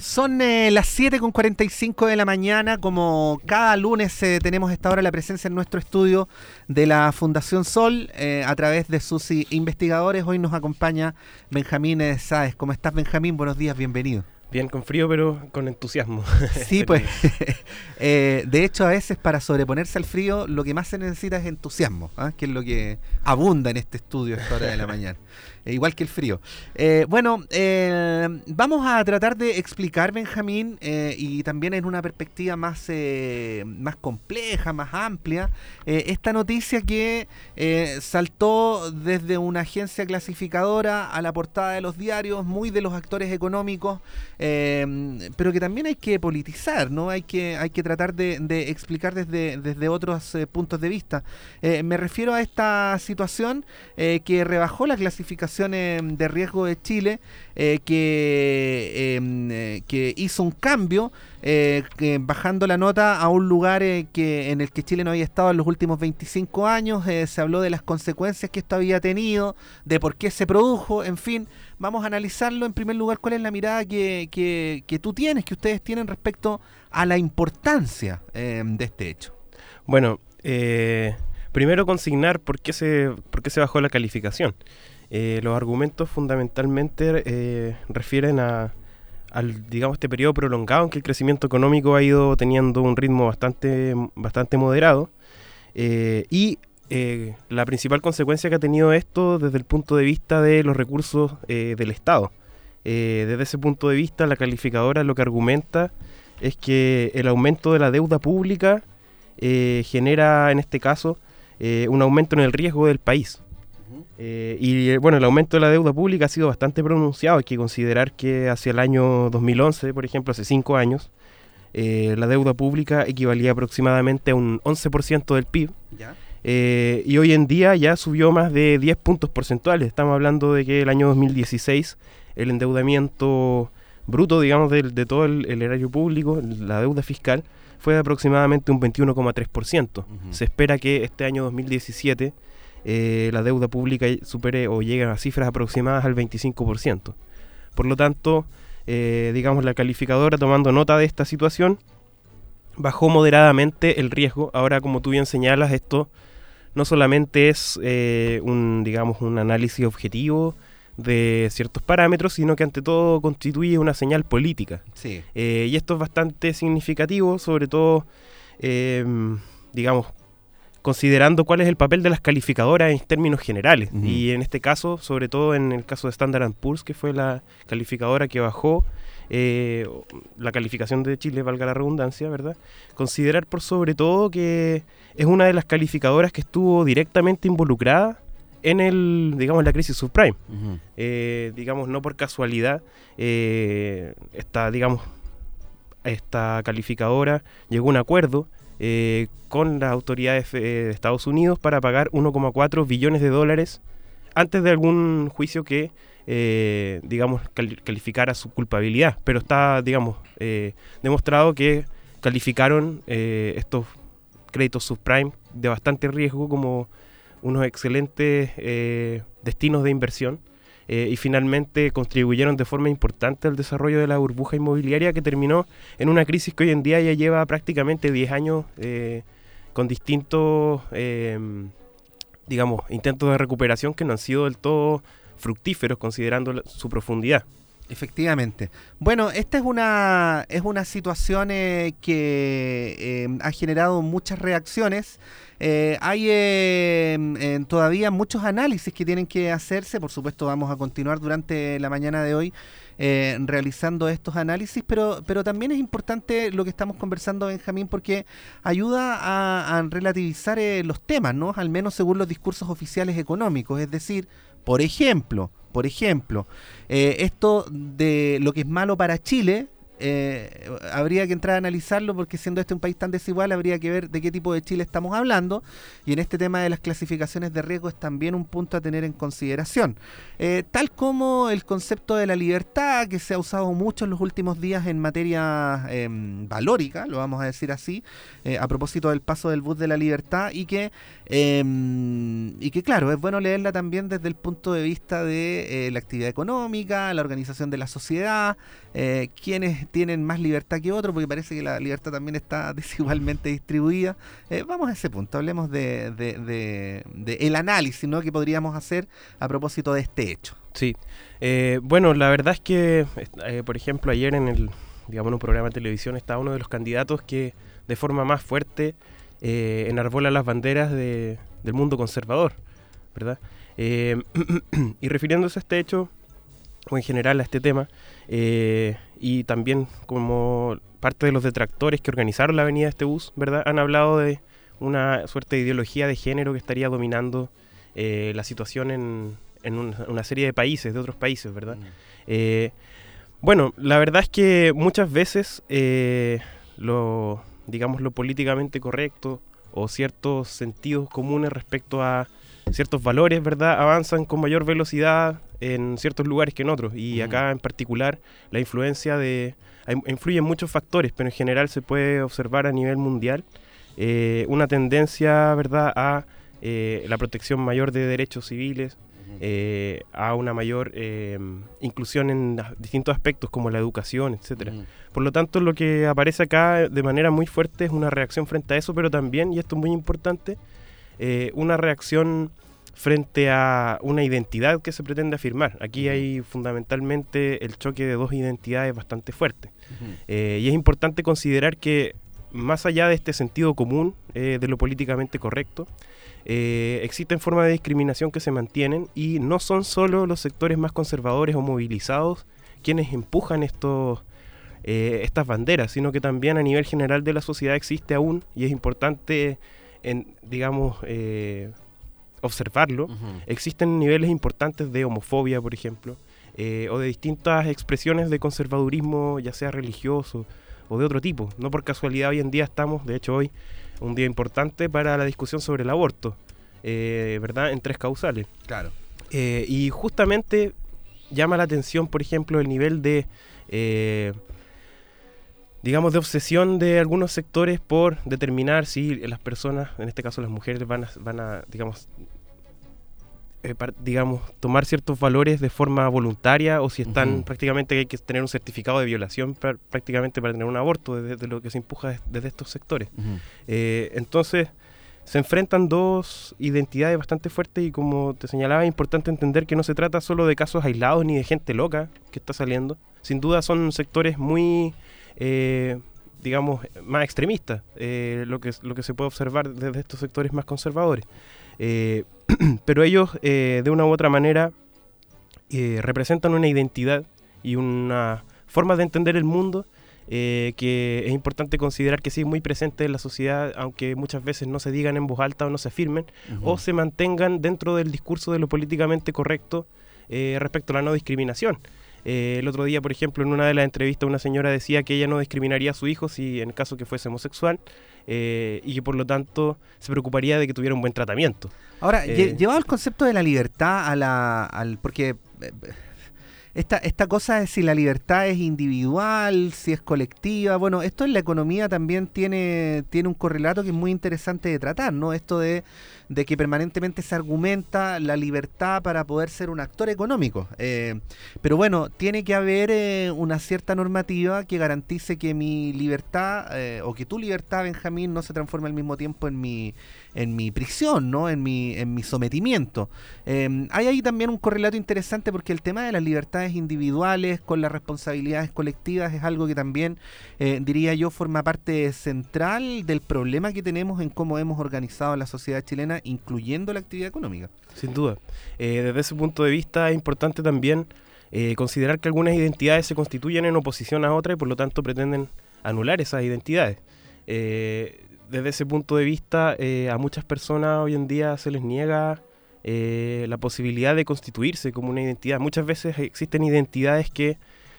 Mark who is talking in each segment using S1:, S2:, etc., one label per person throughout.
S1: Son las 7:45 de la mañana, como cada lunes tenemos a esta hora la presencia en nuestro estudio de la Fundación Sol a través de sus investigadores. Hoy nos acompaña Benjamín Sáez. ¿Cómo estás, Benjamín? Buenos días, bienvenido.
S2: Bien, con frío, pero con entusiasmo.
S1: Sí, pues, de hecho, a veces para sobreponerse al frío, lo que más se necesita es entusiasmo, que es lo que abunda en este estudio a esta hora de la mañana. Igual que el frío. Vamos a tratar de explicar, Benjamín, y también en una perspectiva más compleja, más amplia, esta noticia que saltó desde una agencia clasificadora a la portada de los diarios, muy de los actores económicos, pero que también hay que politizar, ¿no? Hay que tratar de explicar desde otros puntos de vista. Me refiero a esta situación que rebajó la clasificación de riesgo de Chile, que hizo un cambio, bajando la nota a un lugar en el que Chile no había estado en los últimos 25 años. Se habló de las consecuencias que esto había tenido, de por qué se produjo, en fin. Vamos a analizarlo. En primer lugar, ¿cuál es la mirada que tú tienes, que ustedes tienen respecto a la importancia de este hecho? Bueno,
S2: primero consignar por qué se bajó la calificación. Los argumentos fundamentalmente refieren al este periodo prolongado en que el crecimiento económico ha ido teniendo un ritmo bastante moderado, y la principal consecuencia que ha tenido esto desde el punto de vista de los recursos del Estado. Desde ese punto de vista, la calificadora lo que argumenta es que el aumento de la deuda pública genera, en este caso, un aumento en el riesgo del país. El aumento de la deuda pública ha sido bastante pronunciado. Hay que considerar que hacia el año 2011, por ejemplo, hace 5 años, la deuda pública equivalía aproximadamente a un 11% del PIB. ¿Ya? Y hoy en día ya subió más de 10 puntos porcentuales. Estamos hablando de que el año 2016 el endeudamiento bruto, digamos, de todo el erario público, la deuda fiscal, fue de aproximadamente un 21,3%. Se espera que este año 2017 la deuda pública supere o llegue a cifras aproximadas al 25%. Por lo tanto, la calificadora, tomando nota de esta situación, bajó moderadamente el riesgo. Ahora, como tú bien señalas, esto no solamente es un análisis objetivo de ciertos parámetros, sino que ante todo constituye una señal política. Sí. Y esto es bastante significativo, sobre todo, considerando cuál es el papel de las calificadoras en términos generales. Uh-huh. Y en este caso, sobre todo en el caso de Standard & Poor's, que fue la calificadora que bajó la calificación de Chile, valga la redundancia, ¿verdad? Considerar por sobre todo que es una de las calificadoras que estuvo directamente involucrada en la crisis subprime. Uh-huh. No por casualidad, esta calificadora llegó a un acuerdo con las autoridades de Estados Unidos para pagar 1,4 billones de dólares antes de algún juicio que calificara su culpabilidad, pero está demostrado que calificaron estos créditos subprime de bastante riesgo como unos excelentes destinos de inversión, y finalmente contribuyeron de forma importante al desarrollo de la burbuja inmobiliaria, que terminó en una crisis que hoy en día ya lleva prácticamente 10 años con distintos intentos de recuperación que no han sido del todo fructíferos considerando su profundidad.
S1: Efectivamente. Bueno, esta es una situación que ha generado muchas reacciones. Hay todavía muchos análisis que tienen que hacerse. Por supuesto, vamos a continuar durante la mañana de hoy realizando estos análisis, pero también es importante lo que estamos conversando, Benjamín, porque ayuda a relativizar los temas, ¿no? Al menos según los discursos oficiales económicos. Es decir, por ejemplo, esto de lo que es malo para Chile, habría que entrar a analizarlo, porque siendo este un país tan desigual, habría que ver de qué tipo de Chile estamos hablando, y en este tema de las clasificaciones de riesgo es también un punto a tener en consideración, tal como el concepto de la libertad, que se ha usado mucho en los últimos días en materia valórica, lo vamos a decir así, a propósito del paso del bus de la libertad, y que claro, es bueno leerla también desde el punto de vista de la actividad económica, la organización de la sociedad, quienes tienen más libertad que otros, porque parece que la libertad también está desigualmente distribuida. Vamos a ese punto, hablemos de el análisis, ¿no?, que podríamos hacer a propósito de este hecho.
S2: Sí, bueno, la verdad es que, por ejemplo, ayer en un programa de televisión estaba uno de los candidatos que de forma más fuerte enarbola las banderas del mundo conservador, ¿verdad? Y refiriéndose a este hecho, o en general a este tema, y también como parte de los detractores que organizaron la venida de este bus, ¿verdad?, han hablado de una suerte de ideología de género que estaría dominando la situación en una serie de países, de otros países, ¿verdad? Bueno, la verdad es que muchas veces lo políticamente correcto o ciertos sentidos comunes respecto a ciertos valores, ¿verdad?, avanzan con mayor velocidad en ciertos lugares que en otros. Y acá en particular la influencia influyen muchos factores, pero en general se puede observar a nivel mundial una tendencia, ¿verdad?, a la protección mayor de derechos civiles, a una mayor inclusión en distintos aspectos como la educación, etcétera. Por lo tanto, lo que aparece acá de manera muy fuerte es una reacción frente a eso, pero también, y esto es muy importante, una reacción frente a una identidad que se pretende afirmar. Aquí hay fundamentalmente el choque de dos identidades bastante fuerte. Y es importante considerar que más allá de este sentido común de lo políticamente correcto, existen formas de discriminación que se mantienen, y no son solo los sectores más conservadores o movilizados quienes empujan estas banderas, sino que también a nivel general de la sociedad existe aún, y es importante observarlo. Existen niveles importantes de homofobia, por ejemplo, o de distintas expresiones de conservadurismo, ya sea religioso o de otro tipo. No por casualidad hoy en día estamos, de hecho hoy, un día importante para la discusión sobre el aborto, ¿verdad?, en 3 causales.
S1: Claro.
S2: Y justamente llama la atención, por ejemplo, el nivel de de obsesión de algunos sectores por determinar si las personas, en este caso las mujeres, van a tomar ciertos valores de forma voluntaria, o si están prácticamente hay que tener un certificado de violación prácticamente para tener un aborto, desde lo que se empuja desde estos sectores. Entonces se enfrentan dos identidades bastante fuertes, y como te señalaba, es importante entender que no se trata solo de casos aislados ni de gente loca que está saliendo. Sin duda son sectores muy más extremistas, lo que se puede observar desde estos sectores más conservadores. Pero ellos, de una u otra manera, representan una identidad y una forma de entender el mundo que es importante considerar que sigue muy presente en la sociedad, aunque muchas veces no se digan en voz alta o no se afirmen, o se mantengan dentro del discurso de lo políticamente correcto respecto a la no discriminación. El otro día, por ejemplo, en una de las entrevistas, una señora decía que ella no discriminaría a su hijo si en el caso que fuese homosexual, y que por lo tanto se preocuparía de que tuviera un buen tratamiento.
S1: Ahora, llevado el concepto de la libertad porque esta cosa de si la libertad es individual, si es colectiva, bueno, esto en la economía también tiene un correlato que es muy interesante de tratar, ¿no? Esto de que permanentemente se argumenta la libertad para poder ser un actor económico. Pero bueno, tiene que haber una cierta normativa que garantice que mi libertad, o que tu libertad, Benjamín, no se transforme al mismo tiempo en mi prisión, ¿no? En mi sometimiento. Hay ahí también un correlato interesante, porque el tema de las libertades individuales con las responsabilidades colectivas es algo que también, diría yo, forma parte central del problema que tenemos en cómo hemos organizado la sociedad chilena, incluyendo la actividad económica.
S2: Sin duda. Desde ese punto de vista es importante también considerar que algunas identidades se constituyen en oposición a otras y por lo tanto pretenden anular esas identidades. Desde ese punto de vista, a muchas personas hoy en día se les niega la posibilidad de constituirse como una identidad. Muchas veces existen identidades que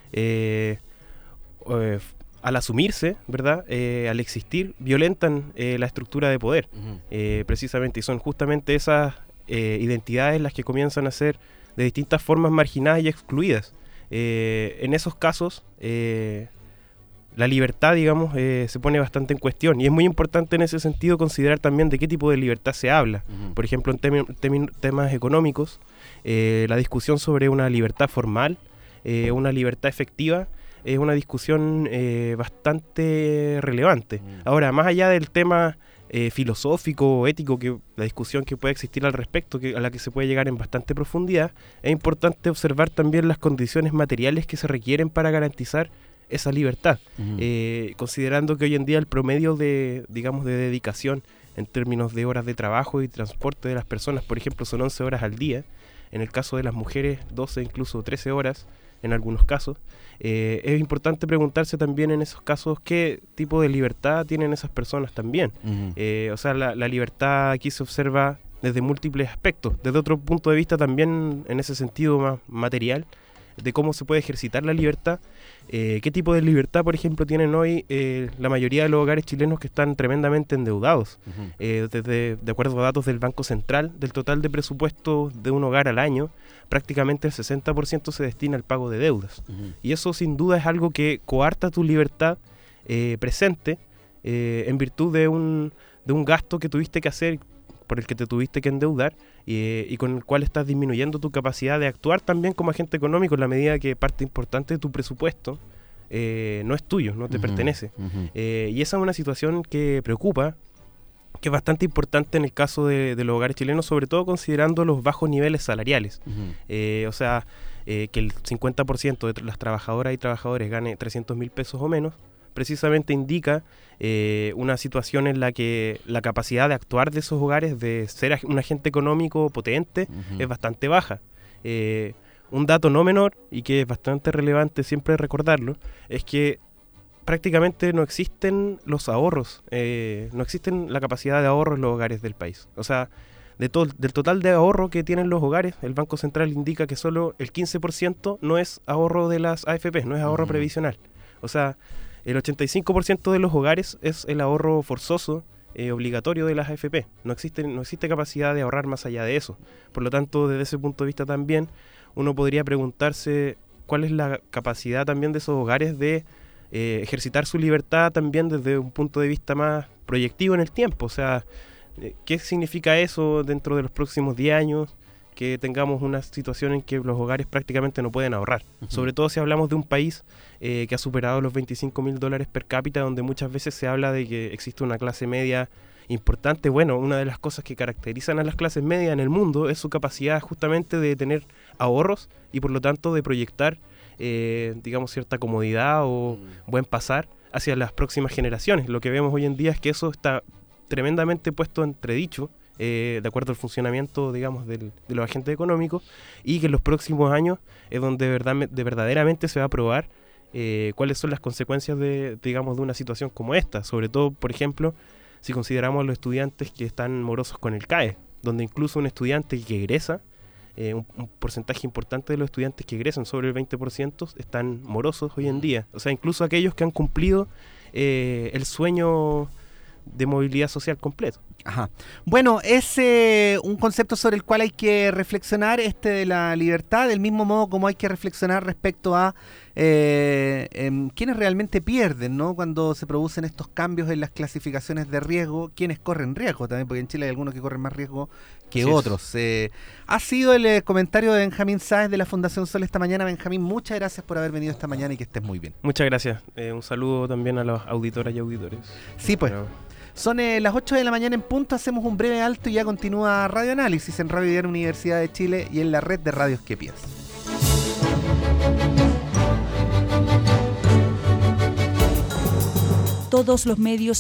S2: al asumirse, ¿verdad?, al existir, violentan la estructura de poder, precisamente, y son justamente esas identidades las que comienzan a ser de distintas formas marginadas y excluidas. En esos casos, la libertad, se pone bastante en cuestión, y es muy importante en ese sentido considerar también de qué tipo de libertad se habla. Por ejemplo, en temas económicos, la discusión sobre una libertad formal, una libertad efectiva, es una discusión bastante relevante. Ahora, más allá del tema filosófico o ético, que la discusión que puede existir al respecto, a la que se puede llegar en bastante profundidad, es importante observar también las condiciones materiales que se requieren para garantizar esa libertad, considerando que hoy en día el promedio de dedicación en términos de horas de trabajo y transporte de las personas, por ejemplo, son 11 horas al día, en el caso de las mujeres 12, incluso 13 horas en algunos casos. Es importante preguntarse también en esos casos qué tipo de libertad tienen esas personas también. O sea, la libertad aquí se observa desde múltiples aspectos, desde otro punto de vista también en ese sentido más material, de cómo se puede ejercitar la libertad, qué tipo de libertad, por ejemplo, tienen hoy la mayoría de los hogares chilenos que están tremendamente endeudados. De acuerdo a datos del Banco Central, del total de presupuesto de un hogar al año, prácticamente el 60% se destina al pago de deudas. Y eso sin duda es algo que coarta tu libertad presente en virtud de un gasto que tuviste que hacer, por el que te tuviste que endeudar y con el cual estás disminuyendo tu capacidad de actuar también como agente económico en la medida que parte importante de tu presupuesto no es tuyo, no te pertenece. Y esa es una situación que preocupa, que es bastante importante en el caso de los hogares chilenos, sobre todo considerando los bajos niveles salariales. O sea, que el 50% de las trabajadoras y trabajadores gane 300.000 pesos o menos, precisamente indica una situación en la que la capacidad de actuar de esos hogares, de ser un agente económico potente, es bastante baja. Un dato no menor, y que es bastante relevante siempre recordarlo, es que prácticamente no existen los ahorros, no existen la capacidad de ahorro en los hogares del país. O sea, del total de ahorro que tienen los hogares, el Banco Central indica que solo el 15% no es ahorro de las AFP, no es ahorro previsional. O sea, el 85% de los hogares es el ahorro forzoso, obligatorio de las AFP. No existe capacidad de ahorrar más allá de eso. Por lo tanto, desde ese punto de vista también, uno podría preguntarse cuál es la capacidad también de esos hogares de ejercitar su libertad también desde un punto de vista más proyectivo en el tiempo. O sea, ¿qué significa eso dentro de los próximos 10 años? Que tengamos una situación en que los hogares prácticamente no pueden ahorrar. Sobre todo si hablamos de un país que ha superado los $25.000 per cápita, donde muchas veces se habla de que existe una clase media importante. Bueno, una de las cosas que caracterizan a las clases medias en el mundo es su capacidad justamente de tener ahorros y por lo tanto de proyectar cierta comodidad o buen pasar hacia las próximas generaciones. Lo que vemos hoy en día es que eso está tremendamente puesto entredicho de acuerdo al funcionamiento, digamos, de los agentes económicos, y que en los próximos años es donde verdaderamente se va a probar cuáles son las consecuencias de una situación como esta. Sobre todo, por ejemplo, si consideramos a los estudiantes que están morosos con el CAE, donde incluso un estudiante que egresa, un porcentaje importante de los estudiantes que egresan, sobre el 20%, están morosos hoy en día. O sea, incluso aquellos que han cumplido el sueño de movilidad social completo.
S1: Ajá. Bueno, es un concepto sobre el cual hay que reflexionar, de la libertad, del mismo modo como hay que reflexionar respecto a quienes realmente pierden, ¿no? Cuando se producen estos cambios en las clasificaciones de riesgo, quienes corren riesgo también, porque en Chile hay algunos que corren más riesgo que otros. Ha sido el comentario de Benjamín Sáez de la Fundación Sol esta mañana. Benjamín, muchas gracias por haber venido esta mañana y que estés muy bien.
S2: Muchas gracias. Un saludo también a las auditoras y auditores.
S1: Sí, pues. Son las 8 de la mañana en punto, hacemos un breve alto y ya continúa Radio Análisis en Radio Diario Universidad de Chile y en la red de radios que piensas.
S3: Todos los medios